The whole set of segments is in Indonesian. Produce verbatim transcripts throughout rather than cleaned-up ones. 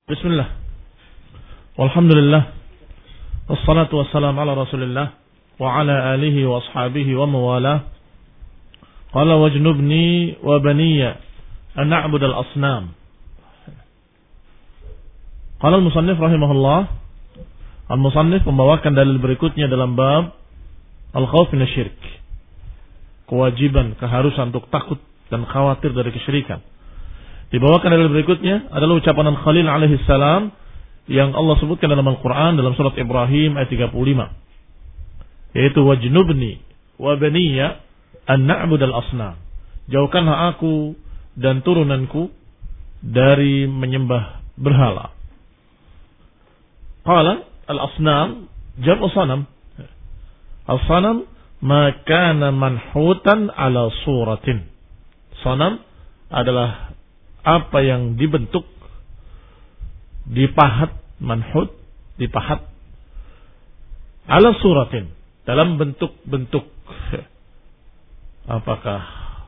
Bismillah. Walhamdulillah. Wassalatu wassalamu ala Rasulillah wa ala alihi wa ashabihi wa mawalah. Qala wajnubni wa baniya an na'bud al-asnam. Qala al-musannif rahimahullah. Al-musannif membawakan dalil berikutnya dalam bab al-khawf min asy-syirk. Kewajiban, keharusan untuk takut dan khawatir dari kesyirikan. Dibawakan dalil berikutnya adalah ucapan Al-Khalil alaihi salam yang Allah sebutkan dalam Al-Quran dalam surat Ibrahim ayat tiga puluh lima. Yaitu wajnubni wa baniya an na'budal asnam. Jauhkanlah aku dan turunanku dari menyembah berhala. Qala al-asnam jam'u sanam. Al-sanam ma kana manhutan ala suratin. Sanam adalah apa yang dibentuk, dipahat, manhut, dipahat ala suratin, dalam bentuk-bentuk. Apakah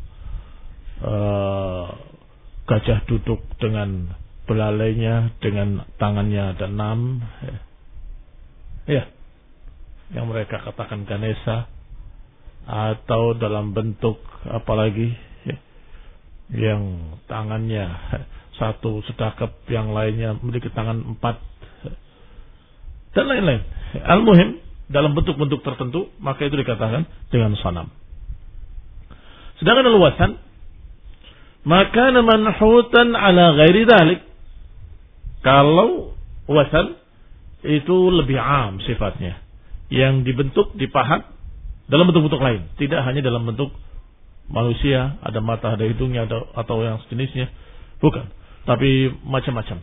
uh, gajah duduk dengan belalainya, dengan tangannya ada enam, ya, yang mereka katakan Ganesha, atau dalam bentuk apalagi yang tangannya satu sedekap, yang lainnya memiliki tangan empat, dan lain-lain. Al-muhim, dalam bentuk-bentuk tertentu, maka itu dikatakan dengan sanam. Sedangkan al-wasan, maka manhutan ala ghairi dhalik. Kalau wasan itu lebih am sifatnya, yang dibentuk, dipahat dalam bentuk-bentuk lain, tidak hanya dalam bentuk manusia, ada mata, ada hidungnya, ada, atau yang sejenisnya, bukan, tapi macam-macam.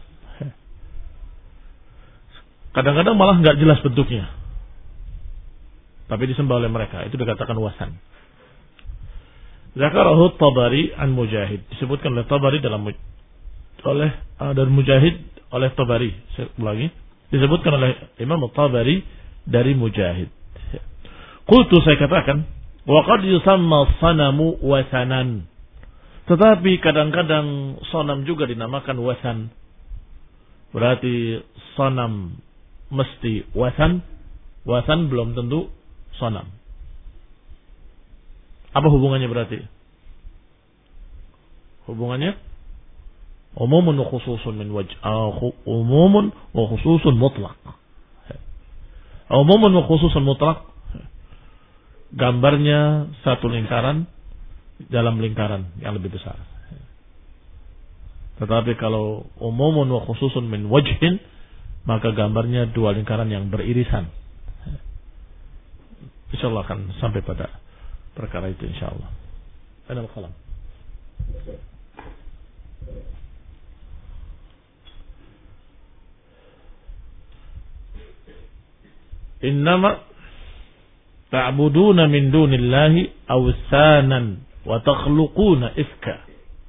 Kadang-kadang malah nggak jelas bentuknya, tapi disembah oleh mereka, itu dikatakan wasan. Zakarahu Tabari an Mujahid, disebutkan oleh Tabari dalam oleh uh, dari Mujahid oleh Tabari, lagi disebutkan oleh Imam Tabari dari Mujahid. Qultu, saya katakan, wa qad yusamma sanamu wasanan. Tetapi kadang-kadang sanam juga dinamakan wasan. Berarti sanam mesti wasan, wasan belum tentu sanam. Apa hubungannya berarti? Hubungannya umumun wa khususun min wajh. Umumun wa khususun mutlaq. Umumun wa khususun mutlaq, gambarnya satu lingkaran dalam lingkaran yang lebih besar. Tetapi kalau umumun wa khususun min wajhin, maka gambarnya dua lingkaran yang beririsan. InsyaAllah akan sampai pada perkara itu insyaAllah. Anal qalam. Innama ta'buduna min dunillahi awsanan wa takhluquna ifka.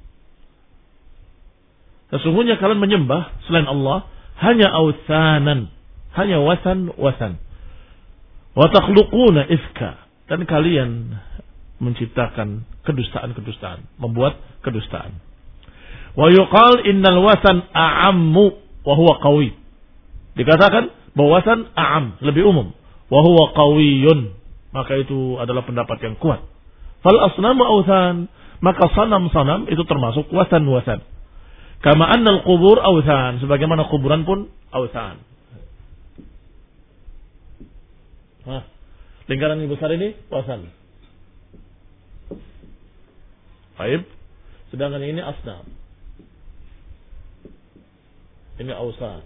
Sesungguhnya kalian menyembah selain Allah hanya awsanan, hanya wasan-wasan. Wa takhluquna ifka, dan kalian menciptakan kedustaan-kedustaan, membuat kedustaan. Wa yuqal innal wasan a'ammu wa huwa qawi. Dikatakan bahwa wasan a'am, lebih umum, wa huwa qawiyun, maka itu adalah pendapat yang kuat. Fal asnamu awthan, maka sanam-sanam itu termasuk wasan-wasan. Kama annal qubur awthan, sebagaimana kuburan pun awthan. Nah, lingkaran yang besar ini wasan. Baik. Sedangkan ini asnam. Ini awthan.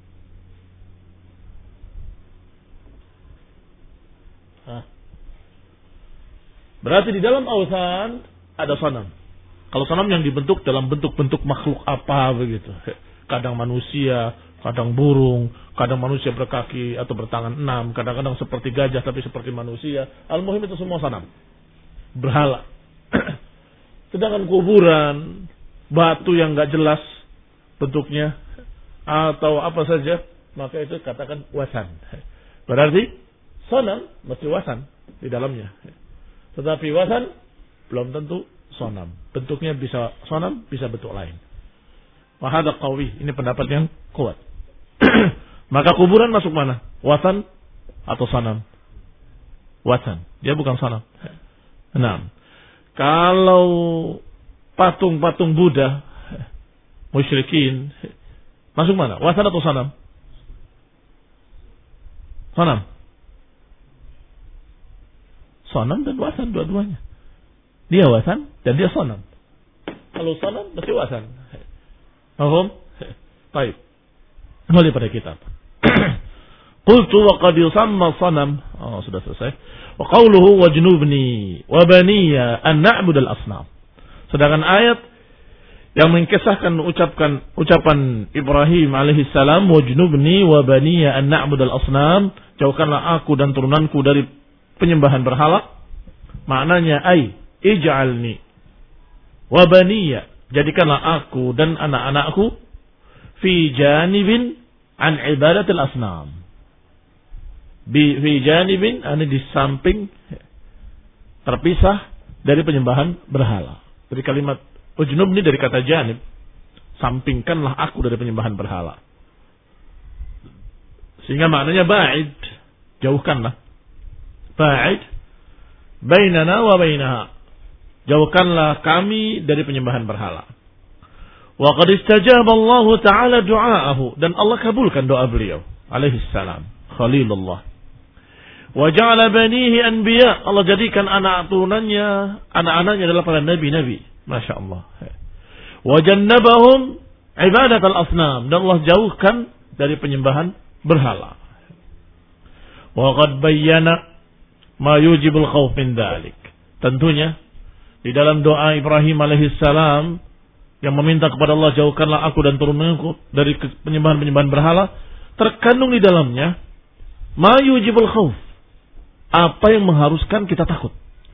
Nah, berarti di dalam awthan ada sanam. Kalau sanam yang dibentuk dalam bentuk-bentuk makhluk apa begitu. Kadang manusia, kadang burung, kadang manusia berkaki atau bertangan enam, kadang-kadang seperti gajah tapi seperti manusia. Al-muhim itu semua sanam, berhala. Sedangkan kuburan, batu yang gak jelas bentuknya, atau apa saja, maka itu katakan wasan. Berarti sanam mesti wasan di dalamnya. Tetapi wasan belum tentu sanam. Bentuknya bisa sanam, bisa bentuk lain. Wa hadha qawi. Ini pendapat yang kuat. Maka kuburan masuk mana? Wasan atau sanam? Wasan. Dia bukan sanam. Nah, kalau patung-patung Buddha, musyrikin, masuk mana? Wasan atau sanam? Sanam. Sanam dan wasan dua-duanya. Dia wasan dan dia sanam. Kalau sanam mesti wasan. Paham? Baik. Kembali pada kitab. Qultu wa qad yusamma sanam. Oh, sudah selesai. Wa qawluhu wajnubni wa baniya an na'budal asnam. Sedangkan ayat yang mengkisahkan ucapkan ucapan Ibrahim alaihi salam, wajnubni wa baniya an na'budal asnam, jauhkanlah aku dan turunanku dari penyembahan berhala. Maknanya ai ij'alni wa baniya, jadikanlah aku dan anak-anakku fi janibin an ibadatil asnam. Bi fi janibin, ini di samping, terpisah dari penyembahan berhala. Dari kalimat ujnub ini dari kata janib, sampingkanlah aku dari penyembahan berhala. Sehingga maknanya ba'id, jauhkanlah. Ba'id bainana wa bainaha, jauhkanlah kami dari penyembahan berhala. Wa qad istajaba Allah Ta'ala du'aahu, dan Allah kabulkan doa beliau alaihi salam, Khalilullah. Wa ja'ala banihi anbiya, Allah jadikan anak turunannya, anak-anaknya adalah para nabi-nabi. Masya Allah. Wa jannabahum ibadat al-asnam, dan Allah jauhkan dari penyembahan berhala. Wa qad bayyana ma yujibul khawf min dhalik. Tentunya di dalam doa Ibrahim alaihissalam yang meminta kepada Allah, jauhkanlah aku dan turunanku dari penyembahan-penyembahan berhala, terkandung di dalamnya ma yujibul khawf, apa yang mengharuskan kita takut.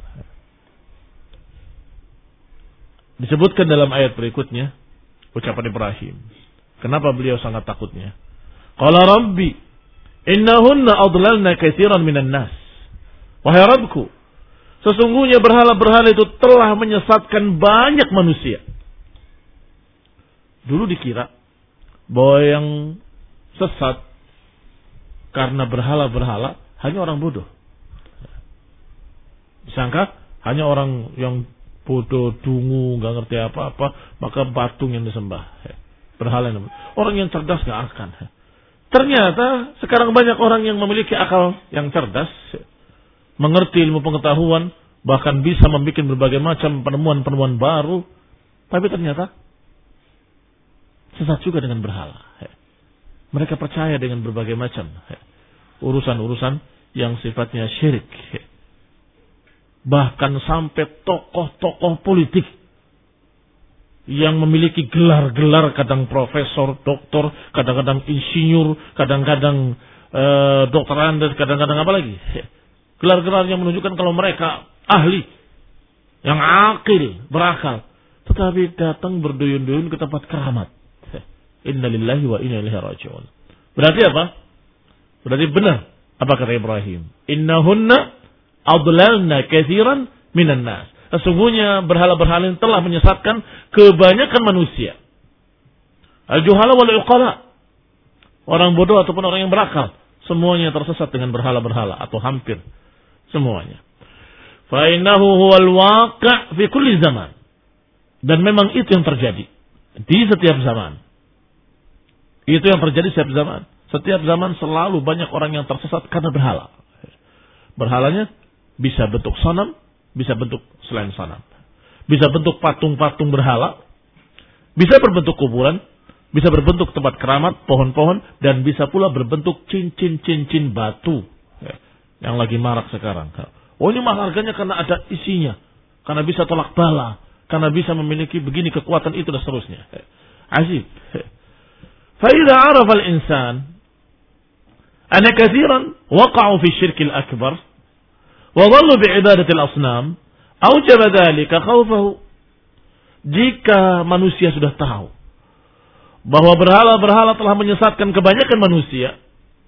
Disebutkan dalam ayat berikutnya ucapan Ibrahim. Kenapa beliau sangat takutnya? Qala rabbi innahunna adlalna katsiran minan nas. Wahai Rabbku, sesungguhnya berhala-berhala itu telah menyesatkan banyak manusia. Dulu dikira bahwa yang sesat karena berhala-berhala hanya orang bodoh. Disangka hanya orang yang bodoh, dungu, gak ngerti apa-apa, maka patung yang disembah, berhala yang disembah. Orang yang cerdas gak akan. Ternyata sekarang banyak orang yang memiliki akal yang cerdas, mengerti ilmu pengetahuan, bahkan bisa membuat berbagai macam penemuan-penemuan baru, tapi ternyata sesat juga dengan berhala. Mereka percaya dengan berbagai macam urusan-urusan yang sifatnya syirik. Bahkan sampai tokoh-tokoh politik yang memiliki gelar-gelar, kadang profesor, doktor, kadang-kadang insinyur, kadang-kadang e, dokter Andes, kadang-kadang apa lagi? Gelar-gelar yang menunjukkan kalau mereka ahli, yang akil, berakal. Tetapi datang berduyun-duyun ke tempat keramat. Inna lillahi wa inna ilaihi raji'un. Berarti apa? Berarti benar apa kata Ibrahim? Innahunna adlalna katsiran minan nas. Sesungguhnya berhala-berhala yang telah menyesatkan kebanyakan manusia. Al-juhala wal uqala. Orang bodoh ataupun orang yang berakal, semuanya tersesat dengan berhala-berhala, atau hampir semuanya. Fa innahu huwal waqi' fi kulli zaman. Dan memang itu yang terjadi di setiap zaman. Itu yang terjadi setiap zaman. Setiap zaman selalu banyak orang yang tersesat karena berhala. Berhalanya bisa bentuk sanam, bisa bentuk selain sanam. Bisa bentuk patung-patung berhala, bisa berbentuk kuburan, bisa berbentuk tempat keramat, pohon-pohon, dan bisa pula berbentuk cincin-cincin batu. Yang lagi marak sekarang. Oh, ini mahal harganya karena ada isinya. Karena bisa tolak bala. Karena bisa memiliki begini kekuatan itu dan seterusnya. Azib. فإذا عرف الإنسان أن كثيرا وقعوا في الشرك الأكبر وظلوا بعبادة الأصنام أوجب ذلك خوفه. Jika manusia sudah tahu bahwa berhala-berhala telah menyesatkan kebanyakan manusia,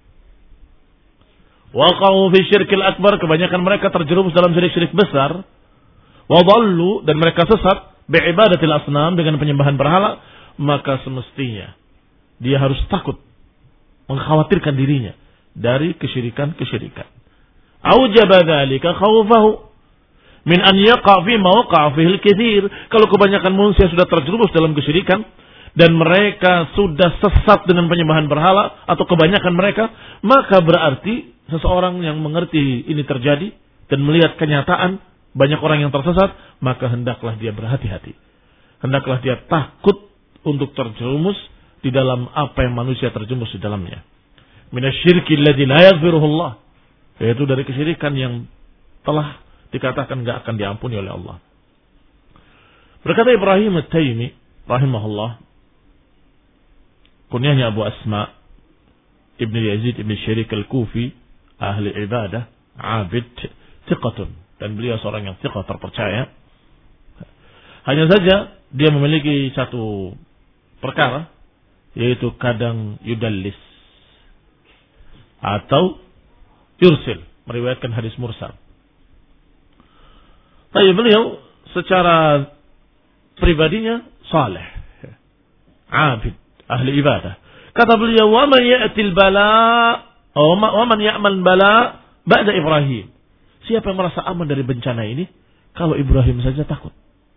waqa'u fi syirkil akbar, kebanyakan mereka terjerumus dalam syirik-syirik besar, wa dhallu, dan mereka sesat bi'ibadatil asnam, dengan penyembahan berhala, maka semestinya dia harus takut, mengkhawatirkan dirinya dari kesyirikan-kesyirikan. Aujaba dzalika khawfahu min an yaqa fi ma waqa fihi al-katsir. Kalau kebanyakan manusia sudah terjerumus dalam kesyirikan dan mereka sudah sesat dengan penyembahan berhala atau kebanyakan mereka, maka berarti seseorang yang mengerti ini terjadi dan melihat kenyataan banyak orang yang tersesat, maka hendaklah dia berhati-hati. Hendaklah dia takut untuk terjerumus di dalam apa yang manusia terjerumus di dalamnya. Minasyirki alladzi la yaghfiruhu Allah, yaitu dari kesyirikan yang telah dikatakan enggak akan diampuni oleh Allah. Berkata Ibrahim At-Taimi rahimahullah, kunyahnya Abu Asma Ibn Yazid Ibn Syirik Al-Kufi, ahli ibadah, abid, thiqatun, dan beliau seorang yang thiqah, terpercaya. Hanya saja dia memiliki satu perkara, yaitu kadang yudallis atau yursil, meriwayatkan hadis mursal. Tapi beliau secara pribadinya saleh, abid, ahli ibadah. Kata beliau, "Wa man ya'til bala, wa man ya'mal bala ba'da Ibrahim." Siapa yang merasa aman dari bencana ini kalau Ibrahim saja takut?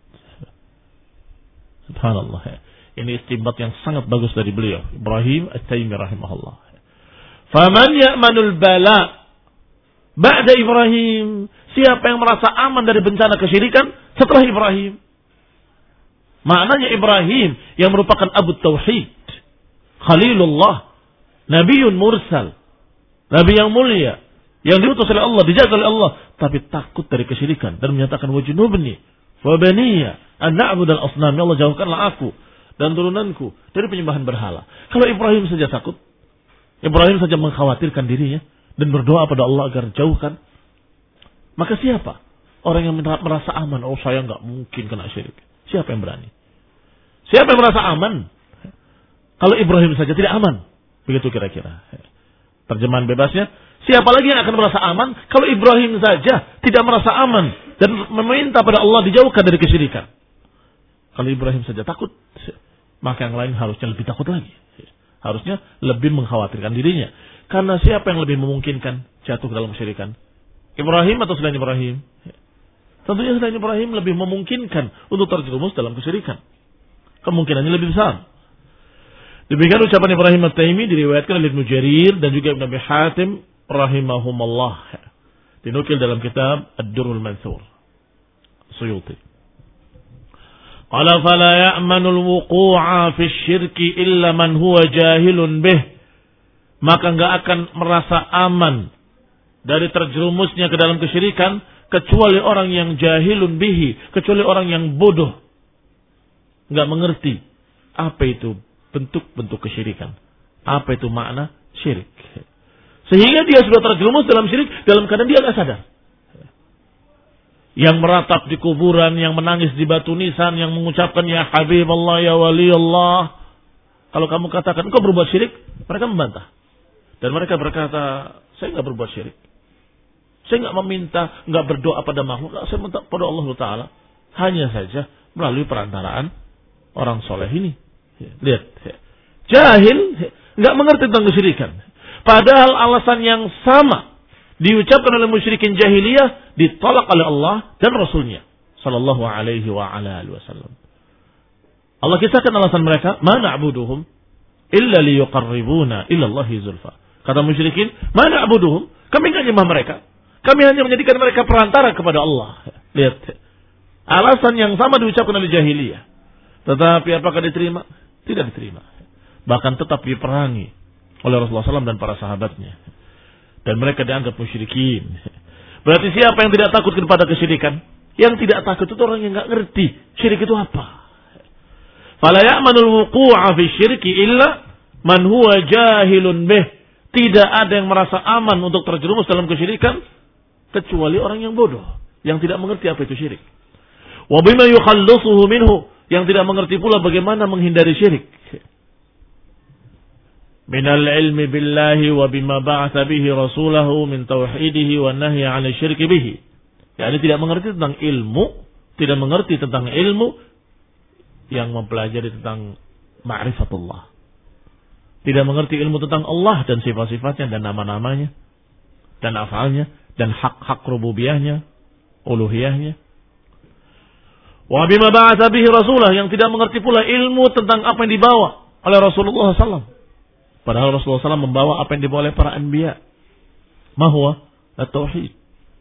Subhanallah. Ini istinbat yang sangat bagus dari beliau, Ibrahim At-Taimi rahimahullah. "Faman ya'manul bala ba'da Ibrahim." Siapa yang merasa aman dari bencana kesyirikan setelah Ibrahim? Maknanya Ibrahim yang merupakan Abu Tauhid, Khalilullah, Nabiun Mursal, Nabi yang mulia, yang diutus oleh Allah, dijaga oleh Allah, tapi takut dari kesyirikan dan menyatakan wajnubni wa baniya an na'budal asnam. Ya Allah, jauhkanlah aku dan turunanku dari penyembahan berhala. Kalau Ibrahim saja takut, Ibrahim saja mengkhawatirkan dirinya dan berdoa pada Allah agar jauhkan, maka siapa orang yang merasa aman? Oh, saya enggak mungkin kena syirik. Siapa yang berani? Siapa yang merasa aman kalau Ibrahim saja tidak aman? Begitu kira-kira terjemahan bebasnya. Siapa lagi yang akan merasa aman kalau Ibrahim saja tidak merasa aman dan meminta pada Allah dijauhkan dari kesyirikan? Kalau Ibrahim saja takut, maka yang lain harusnya lebih takut lagi. Harusnya lebih mengkhawatirkan dirinya. Karena siapa yang lebih memungkinkan jatuh ke dalam kesyirikan? Ibrahim atau selain Ibrahim? Tentunya selain Ibrahim lebih memungkinkan untuk terjerumus dalam kesyirikan. Kemungkinannya lebih besar. Demikian ucapan Ibrahim At-Taimi diriwayatkan oleh Ibnu Jarir dan juga Ibnu Abi Hatim rahimahumallah. Dinukil dalam kitab Ad-Durrul Mansur, Suyuti. Qala fala ya'manu al-wuqu'a fi asy-syirki illa man huwa jahilun bih. Maka enggak akan merasa aman dari terjerumusnya ke dalam kesyirikan kecuali orang yang jahilun bihi, kecuali orang yang bodoh, enggak mengerti apa itu bentuk-bentuk kesyirikan, apa itu makna syirik, sehingga dia sudah terjerumus dalam syirik dalam keadaan dia enggak sadar. Yang meratap di kuburan, yang menangis di batu nisan, yang mengucapkan ya Habib Allah, ya Wali Allah. Kalau kamu katakan engkau berbuat syirik, mereka membantah. Dan mereka berkata, saya enggak berbuat syirik. Saya enggak meminta, enggak berdoa pada makhluk, saya minta pada Allah Ta'ala. Hanya saja melalui perantaraan orang soleh ini. Lihat, jahil, enggak mengerti tentang kesyirikan. Padahal alasan yang sama diucapkan oleh musyrikin jahiliyah ditolak oleh Allah dan Rasulnya sallallahu alaihi wa ala alihi wasallam. Allah kisahkan alasan mereka, ma na'buduhum illa liyuqarribuna ila Allahi zulfa. Kata musyrikin, ma na'buduhum, kami enggak nyembah mereka. Kami hanya menjadikan mereka perantara kepada Allah. Lihat, alasan yang sama diucapkan oleh jahiliyah. Tetapi apakah diterima? Tidak diterima. Bahkan tetap diperangi oleh Rasulullah sallallahu alaihi wasallam dan para sahabatnya. Dan mereka dianggap musyrikin. Berarti siapa yang tidak takut kepada kesyirikan? Yang tidak takut itu orang yang enggak ngerti syirik itu apa. Fala ya'manul wuqu'a fi syirki illa man huwa jahilun bih. Tidak ada yang merasa aman untuk terjerumus dalam kesyirikan kecuali orang yang bodoh, yang tidak mengerti apa itu syirik. Wa bima yukhallisuhu minhu, yang tidak mengerti pula bagaimana menghindari syirik. Minal ilmi billahi wa bima ba'atha bihi rasulahu min tauhidihi wa nahyi 'anil syirki bihi. Yani tidak mengerti tentang ilmu, tidak mengerti tentang ilmu yang mempelajari tentang ma'rifatullah. Tidak mengerti ilmu tentang Allah dan sifat-sifatnya dan nama-namanya dan afalnya dan hak-hak rububiyahnya, uluhiyahnya. Wa bima ba'atha bihi rasulah, yang tidak mengerti pula ilmu tentang apa yang dibawa oleh Rasulullah sallallahu alaihi wasallam. Padahal Rasulullah sallallahu alaihi wasallam membawa apa yang dibawa oleh para anbiya. Ma huwa at-tauhid.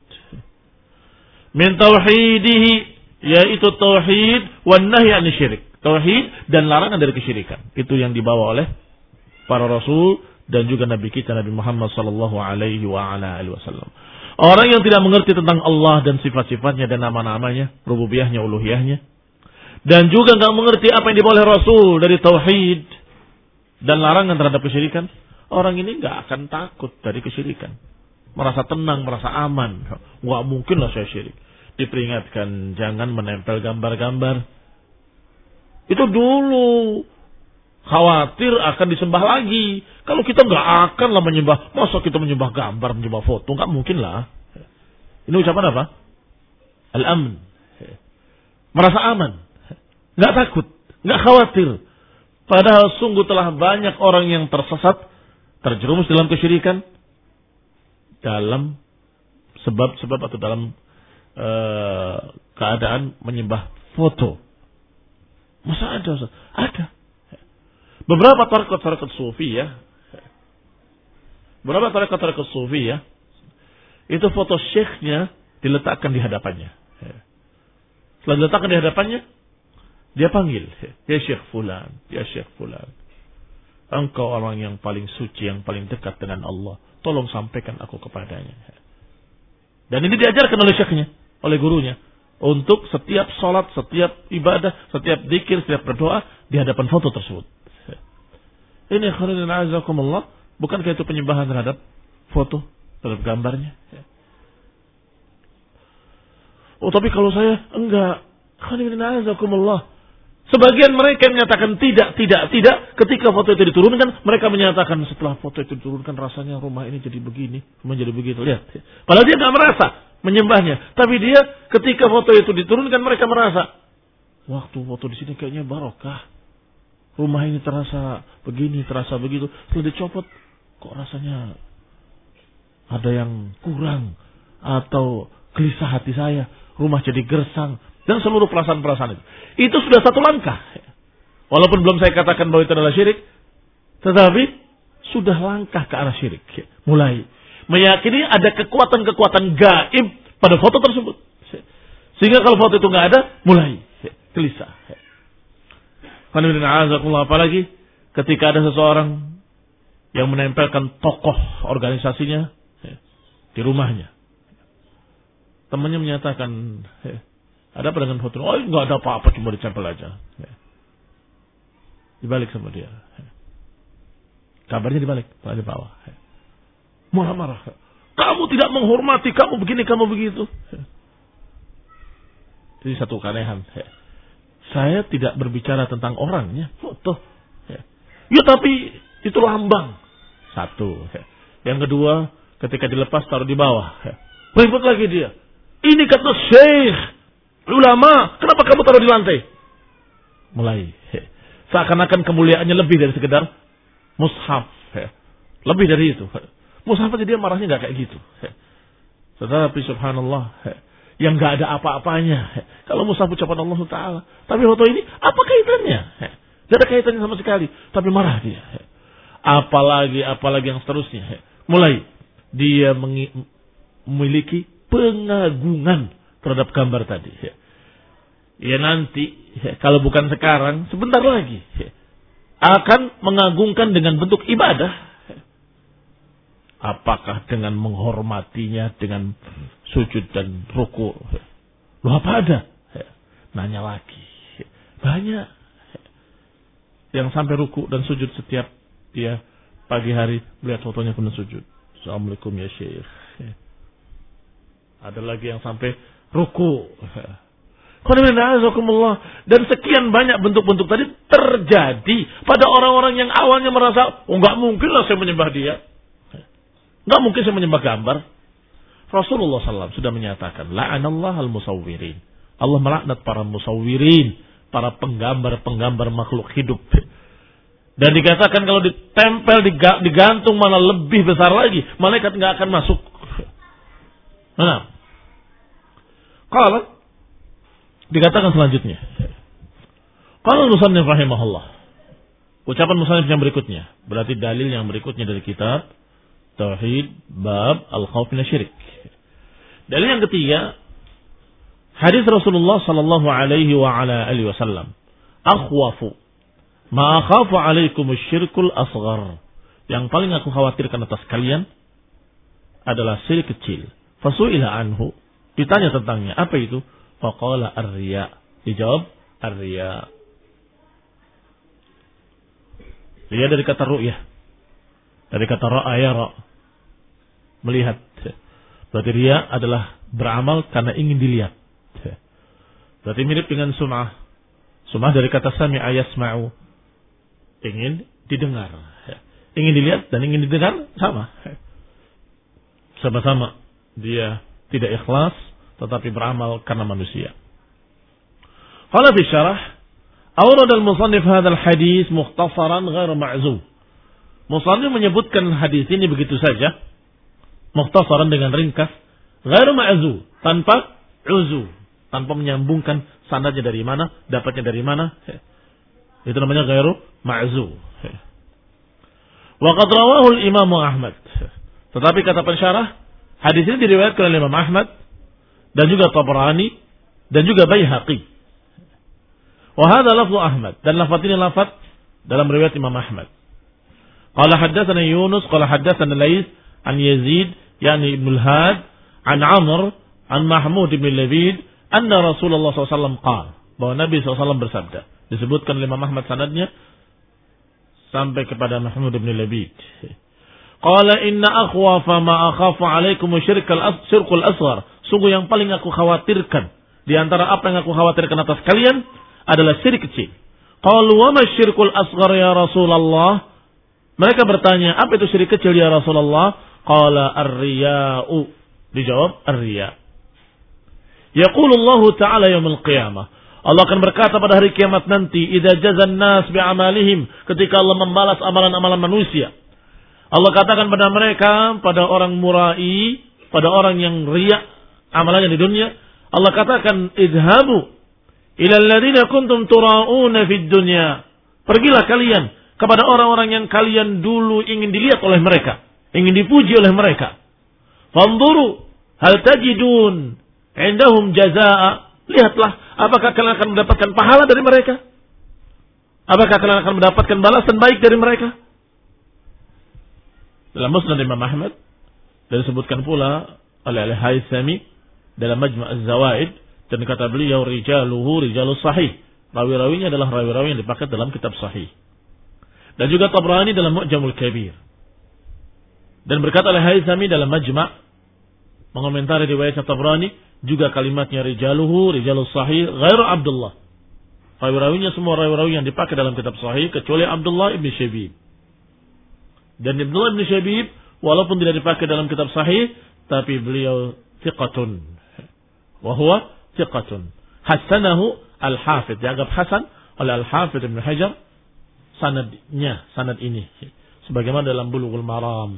Min tauhidihi, yaitu tauhid wan nahy 'anil syirik. Tauhid dan larangan dari kesyirikan. Itu yang dibawa oleh para rasul dan juga nabi kita Nabi Muhammad sallallahu alaihi wa ala alihi wasallam. Orang yang tidak mengerti tentang Allah dan sifat-sifatnya dan nama-namanya, rububiyahnya, uluhiyahnya, dan juga enggak mengerti apa yang dibawa oleh Rasul dari tauhid dan larangan terhadap kesyirikan, orang ini enggak akan takut dari kesyirikan. Merasa tenang, merasa aman. Enggak mungkinlah saya syirik. Diperingatkan jangan menempel gambar-gambar. Itu dulu khawatir akan disembah lagi. Kalau kita nggak akan lah menyembah, masa kita menyembah gambar, menyembah foto, nggak mungkin lah. Ini ucapan apa? Al-amn. Merasa aman, nggak takut, nggak khawatir. Padahal sungguh telah banyak orang yang tersesat, terjerumus dalam kesyirikan, dalam sebab-sebab atau dalam uh, keadaan menyembah foto. Masa ada? Ada. Beberapa tarekat-tarekat sufi ya. Beberapa tarekat-tarekat sufi ya. Itu foto syekhnya diletakkan di hadapannya. Setelah diletakkan di hadapannya, dia panggil. Ya Syekh Fulan, ya Syekh Fulan. Engkau orang yang paling suci, yang paling dekat dengan Allah. Tolong sampaikan aku kepadanya. Dan ini diajarkan oleh syekhnya, oleh gurunya. Untuk setiap sholat, setiap ibadah, setiap zikir, setiap berdoa di hadapan foto tersebut. Ini khairan azakumullah, bukankah itu penyembahan terhadap foto, terhadap gambarnya? Oh, tapi kalau saya enggak, khairan azakumullah. Sebagian mereka menyatakan tidak, tidak, tidak. Ketika foto itu diturunkan, mereka menyatakan setelah foto itu diturunkan rasanya rumah ini jadi begini, rumah jadi begitu. Lihat. Padahal dia enggak merasa menyembahnya, tapi dia ketika foto itu diturunkan mereka merasa, waktu foto di sini kayaknya barokah. Rumah ini terasa begini, terasa begitu. Setelah dicopot, kok rasanya ada yang kurang. Atau gelisah hati saya. Rumah jadi gersang. Dan seluruh perasaan-perasaan itu. Itu sudah satu langkah. Walaupun belum saya katakan bahwa itu adalah syirik. Tetapi sudah langkah ke arah syirik. Mulai meyakini ada kekuatan-kekuatan gaib pada foto tersebut. Sehingga kalau foto itu nggak ada, mulai gelisah. Apalagi ketika ada seseorang yang menempelkan tokoh organisasinya di rumahnya. Temannya menyatakan, ada apa dengan foto? Oh, nggak ada apa-apa, cuma ditempel aja. Dibalik sama dia. Kabarnya dibalik, di bawah. Marah-marah. Kamu tidak menghormati, kamu begini, kamu begitu. Jadi satu keanehan. Saya tidak berbicara tentang orangnya, foto. Ya, ya tapi itu lambang. Satu. Ya. Yang kedua, ketika dilepas taruh di bawah. Ya. Ribut lagi dia. Ini kata syekh, ulama, kenapa kamu taruh di lantai? Mulai. Ya. Seakan-akan kemuliaannya lebih dari sekedar mushaf. Ya. Lebih dari itu. Mushaf aja dia marahnya nggak kayak gitu. Ya. Tetapi subhanallah. Ya. Yang nggak ada apa-apanya. Kalau mushaf ucapan Allah Taala. Tapi foto ini, apa kaitannya? Tidak ada kaitannya sama sekali. Tapi marah dia. Apalagi, apalagi yang seterusnya. Mulai dia memiliki pengagungan terhadap gambar tadi. Ya nanti, kalau bukan sekarang, sebentar lagi. Akan mengagungkan dengan bentuk ibadah. Apakah dengan menghormatinya, dengan sujud dan ruku? Loh apa ada? Nanya lagi. Banyak. Yang sampai ruku dan sujud setiap dia pagi hari melihat fotonya penuh sujud. Assalamualaikum ya Syekh. Ada lagi yang sampai ruku. Dan sekian banyak bentuk-bentuk tadi terjadi pada orang-orang yang awalnya merasa, oh nggak mungkin lah saya menyembah dia. Nggak mungkin saya menyembah gambar. Rasulullah sallallahu alaihi wasallam sudah menyatakan, la'anallah al-musawwirin. Allah melaknat para musawwirin, para penggambar-penggambar makhluk hidup. Dan dikatakan kalau ditempel, digantung malah lebih besar lagi. Malaikat nggak akan masuk. Nah, kalau dikatakan selanjutnya, kalau musannif rahimahullah, ucapan musannif yang berikutnya, berarti dalil yang berikutnya dari kitab Tauhid bab al-khauf minasyirik. Dalil yang ketiga, hadis Rasulullah sallallahu alaihi wa ala alihi wasallam, akhwafu ma akhafu alaikum asyirkul asghar. Yang paling aku khawatirkan atas kalian adalah syirik kecil. Fasu'ila anhu, ditanya tentangnya, apa itu? Faqala ar-riya, dijawab ar-riya. Riya dari kata ru'yah, dari kata ra'a yara, melihat. Berarti riya adalah beramal karena ingin dilihat. Berarti mirip dengan sum'ah. Sum'ah dari kata sami'a yasma'u, ingin didengar. Ingin dilihat dan ingin didengar sama. Sama-sama dia tidak ikhlas tetapi beramal karena manusia. Qala fi syarah, awrad al-musannif hadzal hadis mukhtasaran ghair ma'zum. Musannif menyebutkan hadis ini begitu saja, mukhtasaran dengan ringkas, ghair ma'zum, tanpa uzu, tanpa menyambungkan sanadnya dari mana, dapatnya dari mana. Itu namanya ghairu ma'zum. Wa qad rawahu al-Imam Ahmad. Tetapi kata pensyarah, hadis ini diriwayatkan oleh Imam Ahmad dan juga Tabrani dan juga Baihaqi. Wa hadha lafzu Ahmad, dan lafaz ini lafaz dalam riwayat Imam Ahmad. Qala haddatsana Yunus qala haddatsana Laits an Yazid yani Ibn al-Had an Amr an Mahmud bin Labid anna Rasulullah sallallahu alaihi wasallam qala, bahwa Nabi sallallahu alaihi wasallam bersabda. Disebutkan oleh Imam Ahmad sanadnya sampai kepada Mahmud bin Labid. Qala inna akhwafa ma akhafu alaikum syirkul asghar. Sungguh yang paling aku khawatirkan di antara apa yang aku khawatirkan atas kalian adalah syirik kecil. Qalu wa ma syirkul asghar ya Rasulullah? Mereka bertanya, apa itu syirik kecil ya Rasulullah? Qala ar-riya'u. Dijawab ar-riya'. Yaqulu Allah Ta'ala yaumil qiyamah. Allah akan berkata pada hari kiamat nanti, idza jazan nas bi'amalihim, ketika Allah membalas amalan-amalan manusia. Allah katakan pada mereka, pada orang murai, pada orang yang riya amalannya di dunia, Allah katakan, idhabu ila alladhina kuntum tura'una fid dunya. Pergilah kalian kepada orang-orang yang kalian dulu ingin dilihat oleh mereka, ingin dipuji oleh mereka. Fanzuru hal tajidun indahum jazaa'a. Lihatlah, apakah kalian akan mendapatkan pahala dari mereka? Apakah kalian akan mendapatkan balasan baik dari mereka? Dalam Musnad Imam Ahmad, dan disebutkan pula oleh Al-Haythami dalam Majma' Az-Zawaid, dan kata beliau rijaluhu rijalus sahih. Rawi-rawinya adalah rawi-rawi yang dipakai dalam kitab sahih. Dan juga Tabrani dalam Mu'jamul Kabir. Dan berkata oleh Haythami dalam Majma' mengomentari riwayat Tabrani, juga kalimatnya rijaluhu rijalus sahih ghairu Abdullah. Rawi-rawinya semua rawi-rawi yang dipakai dalam kitab sahih kecuali Abdullah ibn Syabib. Dan Abdullah ibn Syabib walaupun tidak dipakai dalam kitab sahih, tapi beliau thiqatun. Wa huwa thiqatun. Hasanahu al-Hafidh, dianggap hasan oleh al-Hafidh Ibn Hajar sanadnya, sanad ini. Sebagaimana dalam Bulughul Maram.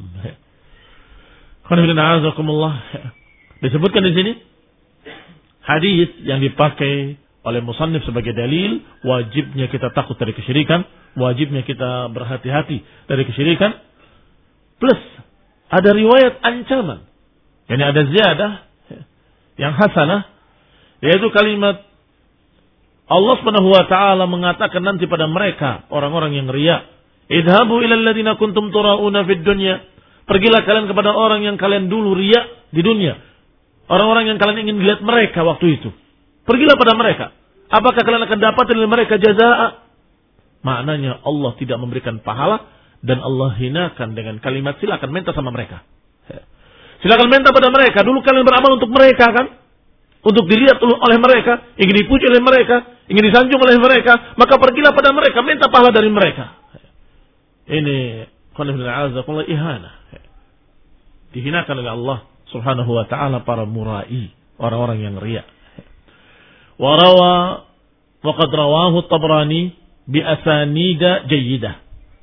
Disebutkan di sini hadis yang dipakai oleh musannif sebagai dalil wajibnya kita takut dari kesyirikan, wajibnya kita berhati-hati dari kesyirikan. Plus ada riwayat ancaman, yakni ada ziyadah yang hasanah, yaitu kalimat Allah Subhanahu wa taala mengatakan nanti pada mereka orang-orang yang riya, idhabu ilal ladzina kuntum turauna fid dunya. Pergilah kalian kepada orang yang kalian dulu riya di dunia. Orang-orang yang kalian ingin lihat mereka waktu itu. Pergilah pada mereka. Apakah kalian akan dapat dari mereka jazaa? Maknanya Allah tidak memberikan pahala dan Allah hinakan dengan kalimat silakan minta sama mereka. Silakan minta pada mereka. Dulu kalian beramal untuk mereka kan? Untuk dilihat oleh mereka, ingin dipuji oleh mereka, ingin disanjung oleh mereka, maka pergilah pada mereka, minta pahala dari mereka. Ini qul ihana. Dihinakan oleh Allah Subhanahu wa ta'ala para murai, orang-orang yang riya. Wa rawa wa qad rawahu Tabrani bi asanida jayyidah.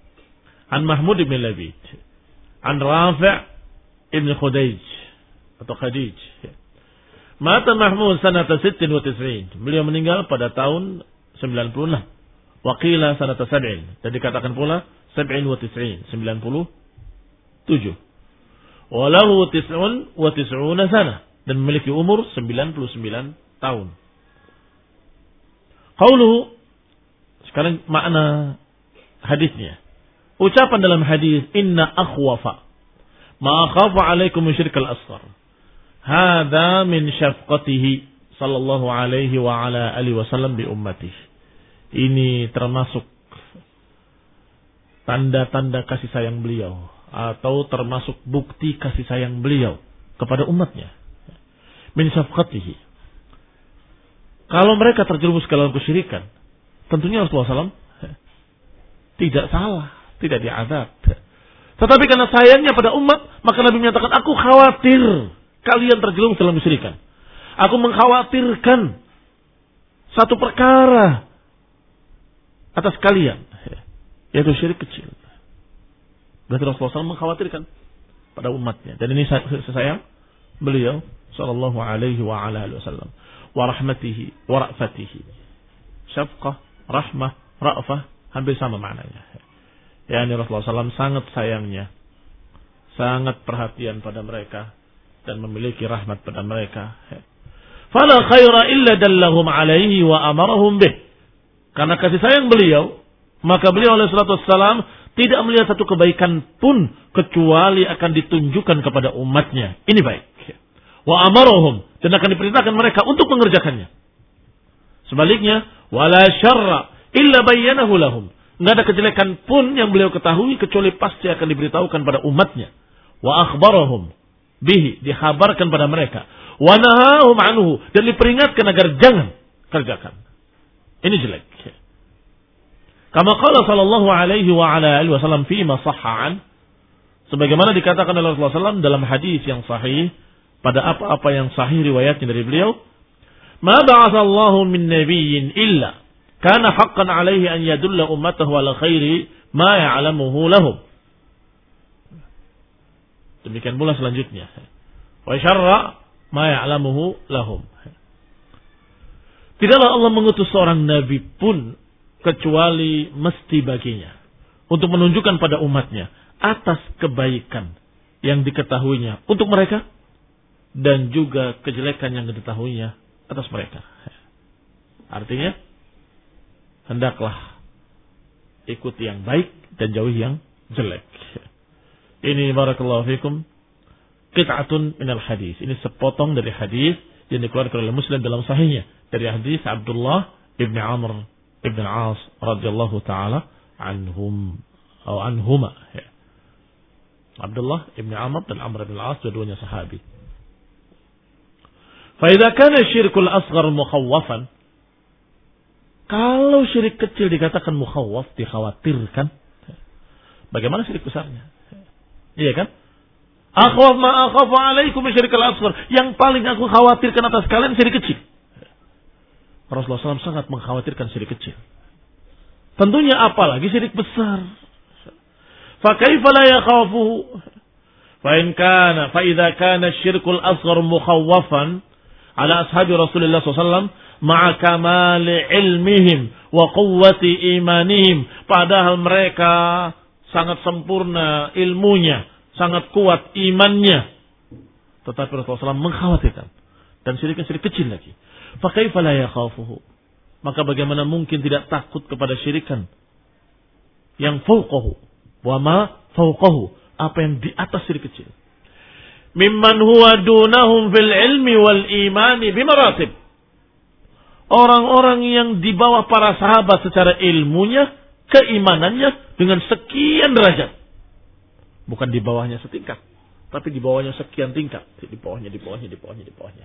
an Mahmud ibn Labid, an Rafi' ibn Khudayj atau Khadij. Mata Mahmud sanata sittin wa tis'in. Beliau meninggal pada tahun sembilan puluh enam. Waqila sanata sab'in. Dan dikatakan pula sab'in wa tis'in, sembilan puluh tujuh. Walahu tis'un wa tis'una sana. Dan memiliki umur sembilan puluh sembilan tahun. Qauluhu, sekarang makna hadisnya. Ucapan dalam hadis, inna akhwafa ma akhafu alaikum syirkal asghar. Hada min syafqatihi sallallahu alaihi wa ala alihi wasallam bi ummatihi. Ini termasuk tanda-tanda kasih sayang beliau atau termasuk bukti kasih sayang beliau kepada umatnya. Min syafqatihi. Kalau mereka terjerumus ke dalam kesyirikan, tentunya Rasulullah shallallahu alaihi wasallam tidak salah, tidak diazab. Tetapi karena sayangnya pada umat, maka Nabi menyatakan, aku khawatir kalian terjerumus dalam kesyirikan. Aku mengkhawatirkan satu perkara atas kalian, yaitu syirik kecil. Berarti Rasulullah shallallahu alaihi wasallam mengkhawatirkan pada umatnya. Dan ini sayang beliau sallallahu alaihi wa ala alihi wasallam. Wa rahmatihi wa ra'fatihi. Syafqah, rahmah, ra'fah hampir sama maknanya. Yani Rasulullah shallallahu alaihi wasallam sangat sayangnya, sangat perhatian pada mereka dan memiliki rahmat pada mereka. Fala khaira illa dallahum alaihi wa amarahum bih. Karena kasih sayang beliau, maka beliau alaihi salatu wassalam tidak melihat satu kebaikan pun kecuali akan ditunjukkan kepada umatnya. Ini baik. Wa amarahum, dan akan diperintahkan mereka untuk mengerjakannya. Sebaliknya, wala syarra illa bayyanahu lahum. Enggak ada kejelekan pun yang beliau ketahui kecuali pasti akan diberitahukan pada umatnya. Wa akhbarahum bihi, dihabarkan pada mereka. Wa nahahum anhu, dan diperingatkan agar jangan kerjakan. Ini jelek. Kama qala sallallahu alaihi wa ala alihi wasallam fi ma sahhan, sebagaimana dikatakan oleh Rasulullah sallallahu alaihi wasallam dalam hadis yang sahih, pada apa-apa yang sahih riwayatnya dari beliau, ma ba'atsallahu min nabiyyin illa kana haqqan alaihi an yadulla ummatahu ala khairi ma ya'lamuhu lahum. Demikian pula selanjutnya. Wa syarra ma ya'lamuhu lahum. Tidaklah Allah mengutus seorang nabi pun kecuali mesti baginya untuk menunjukkan pada umatnya atas kebaikan yang diketahuinya untuk mereka dan juga kejelekan yang diketahuinya atas mereka. Artinya, hendaklah ikuti yang baik dan jauhi yang jelek. Ini barakallahu fikum qit'atun minal hadis. Ini sepotong dari hadis yang dikeluarkan oleh Muslim dalam sahihnya dari hadis Abdullah ibn Amr ibn As radhiyallahu taala anhum atau anhuma. Abdullah ibn Amr dan Amr ibn As dua-duanya sahabi. Fa idza kana syirkul asghar mukhawwafan, kalau syirik kecil dikatakan mukhawwaf, dikhawatirkan, bagaimana syirik besarnya? Iya kan? Akhwaf ma akhafu alaikum syirkul asghar, yang paling aku khawatirkan atas kalian syirik kecil. Rasulullah shallallahu alaihi wasallam sangat mengkhawatirkan syirik kecil. Tentunya apalagi syirik besar. Fa kaifa la yakhafuhu? Fa in kana fa idza kana syirkul asghar mukhawwafan ala ashabi Rasulullah sallallahu alaihi wasallam ma'a kamali ilmihim wa quwwati imanihim, padahal mereka sangat sempurna ilmunya, sangat kuat imannya, tetapi Rasulullah sallallahu alaihi wasallam mengkhawatirkan dan syiriknya syirik kecil lagi. Fa kaifa la yakhafuhu? Maka bagaimana mungkin tidak takut kepada syirikan yang fauqahu wa ma fauqahu, apa yang di atas syirik kecil. Mimman huwa dunahum fil ilmi wal imani bimaratib. Orang-orang yang di bawah para sahabat secara ilmunya, keimanannya dengan sekian derajat. Bukan di bawahnya setingkat, tapi di bawahnya sekian tingkat. Di bawahnya, di bawahnya, di bawahnya, di bawahnya.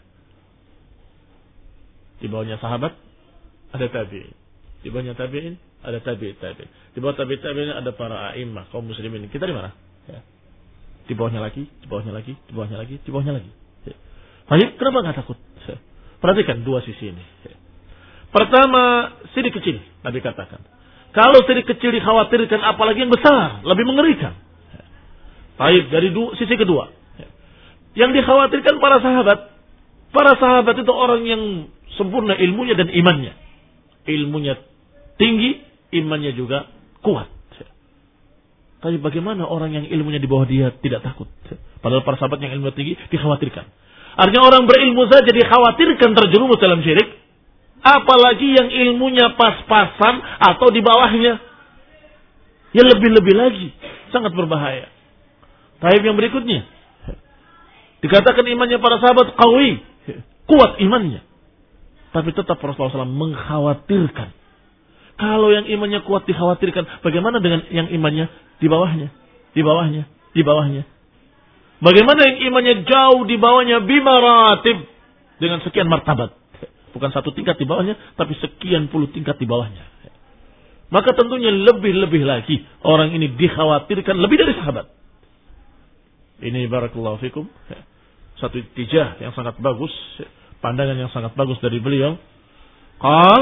Di bawahnya sahabat ada tabi'in. Di bawahnya tabi'in ada tabi'in tabi'in. Di bawah tabi'in tabi'in ada para a'immah kaum muslimin. Kita di mana? Ya. Di bawahnya lagi, di bawahnya lagi, di bawahnya lagi, di bawahnya lagi. Ya. Baik, kenapa enggak takut? Ya. Perhatikan dua sisi ini. Ya. Pertama, syirik kecil, Nabi katakan. Kalau syirik kecil dikhawatirkan, apalagi yang besar, lebih mengerikan. Baik, dari du- sisi kedua. Yang dikhawatirkan para sahabat. Para sahabat itu orang yang sempurna ilmunya dan imannya. Ilmunya tinggi, imannya juga kuat. Tapi bagaimana orang yang ilmunya di bawah dia tidak takut? Padahal para sahabat yang ilmunya tinggi dikhawatirkan. Artinya orang berilmu saja dikhawatirkan terjerumus dalam syirik. Apalagi yang ilmunya pas-pasan atau di bawahnya. Ya lebih-lebih lagi. Sangat berbahaya. Taib yang berikutnya. Dikatakan imannya para sahabat qawi. Kuat imannya. Tapi tetap Rasulullah shallallahu alaihi wasallam mengkhawatirkan. Kalau yang imannya kuat dikhawatirkan. Bagaimana dengan yang imannya di bawahnya? Di bawahnya. Di bawahnya. Bagaimana yang imannya jauh di bawahnya bimaratib. Dengan sekian martabat. Bukan satu tingkat di bawahnya, tapi sekian puluh tingkat di bawahnya. Maka tentunya lebih-lebih lagi orang ini dikhawatirkan lebih dari sahabat. Ini barakallahu fikum. Satu tijah yang sangat bagus, pandangan yang sangat bagus dari beliau. Qal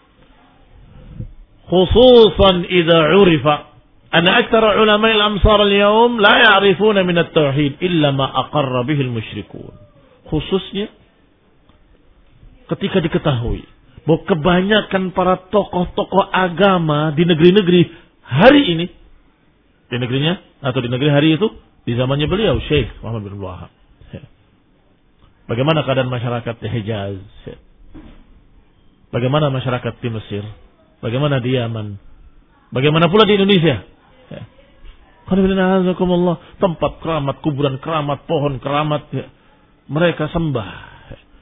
khususan idza urifa anna aktsara ulama al-amsar al-yawm la ya'rifuna min at-tauhid illa ma aqarra bihi al-musyrikun. Khususnya ketika diketahui bahwa kebanyakan para tokoh-tokoh agama di negeri-negeri hari ini, di negerinya atau di negeri hari itu, di zamannya beliau, Syekh Muhammad bin Wahab. Bagaimana keadaan masyarakat di Hijaz? Bagaimana masyarakat di Mesir? Bagaimana di Yaman? Bagaimana pula di Indonesia? Tempat keramat, kuburan keramat, pohon keramat, mereka sembah.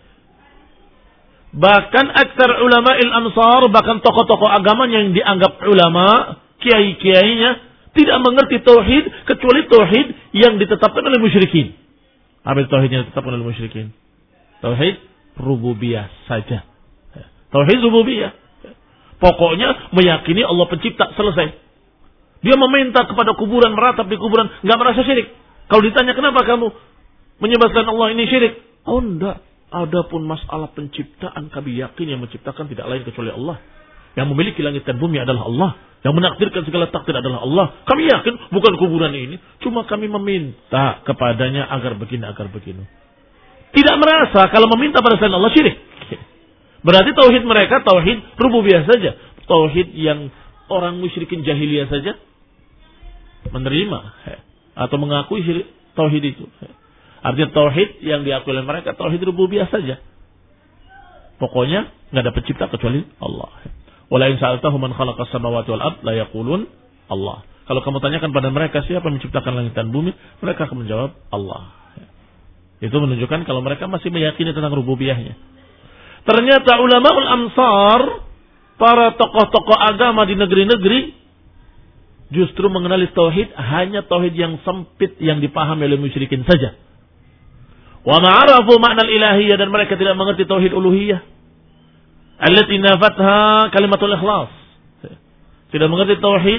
Bahkan aktsar ulama il-amsar, bahkan tokoh-tokoh agama yang dianggap ulama, kiai-kiainya, tidak mengerti tauhid, kecuali tauhid yang ditetapkan oleh musyrikin. Apa tauhid yang ditetapkan oleh musyrikin? Tauhid rububiyah saja. Tauhid rububiyah. Pokoknya meyakini Allah pencipta, selesai. Dia meminta kepada kuburan, meratap di kuburan, nggak merasa syirik. Kalau ditanya kenapa kamu menyembahkan Allah ini syirik? Oh enggak. Adapun masalah penciptaan, kami yakin yang menciptakan tidak lain kecuali Allah. Yang memiliki langit dan bumi adalah Allah. Yang menakdirkan segala takdir adalah Allah. Kami yakin bukan kuburan ini. Cuma kami meminta kepadanya agar begini, agar begini. Tidak merasa kalau meminta pada selain Allah syirik. Berarti tauhid mereka tauhid rububiyah saja. Tauhid yang orang musyrikin jahiliyah saja menerima atau mengakui syirik tauhid itu. Artinya tauhid yang diakui oleh mereka tauhid rububiyah saja. Pokoknya enggak ada pencipta kecuali Allah. Wala in sa'altahum man khalaqas samawati wal ard la yaqulun Allah. Kalau kamu tanyakan pada mereka siapa yang menciptakan langit dan bumi, mereka akan menjawab Allah. Itu menunjukkan kalau mereka masih meyakini tentang rububiyahnya. Ternyata ulamaul amsar, para tokoh-tokoh agama di negeri-negeri justru mengenali tauhid hanya tauhid yang sempit yang dipahami oleh musyrikin saja. Wa ma'arafu makna al-ilahiyah, dan mereka tidak mengerti tauhid uluhiyah. Allati nafatha kalimatul ikhlas. Tidak mengerti tauhid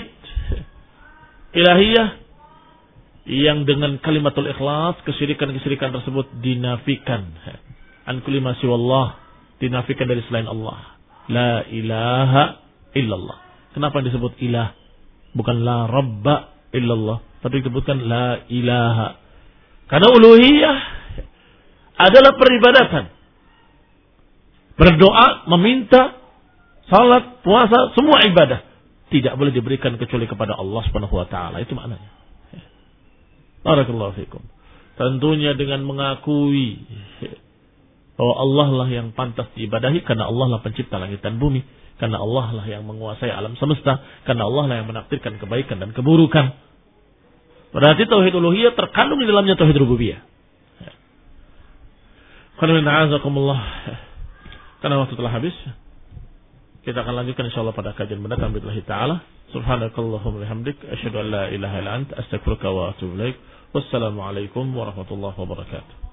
ilahiyah yang dengan kalimatul ikhlas kesyirikan-kesyirikan tersebut dinafikan. An kulli ma siwallah, dinafikan dari selain Allah. La ilaha illallah. Kenapa disebut ilah? Bukan la rabba illallah, tapi disebutkan la ilaha. Karena uluhiyah adalah peribadatan. Berdoa, meminta, salat, puasa, semua ibadah tidak boleh diberikan kecuali kepada Allah Subhanahu wa taala. Itu maknanya. Barakallahu fikum. Tentunya dengan mengakui bahwa Allah lah yang pantas diibadahi karena Allah lah pencipta langit dan bumi, karena Allah lah yang menguasai alam semesta, karena Allah lah yang menakdirkan kebaikan dan keburukan. Berarti tauhid uluhiyah terkandung di dalamnya tauhid rububiyah. Karena waktu telah habis, kita akan lanjutkan insyaallah pada kajian mendatang billahi taala. Subhanakallahumma wa bihamdik asyhadu an la ilaha illa anta astaghfiruka wa atubu ilaik. Wassalamu alaikum warahmatullahi wabarakatuh.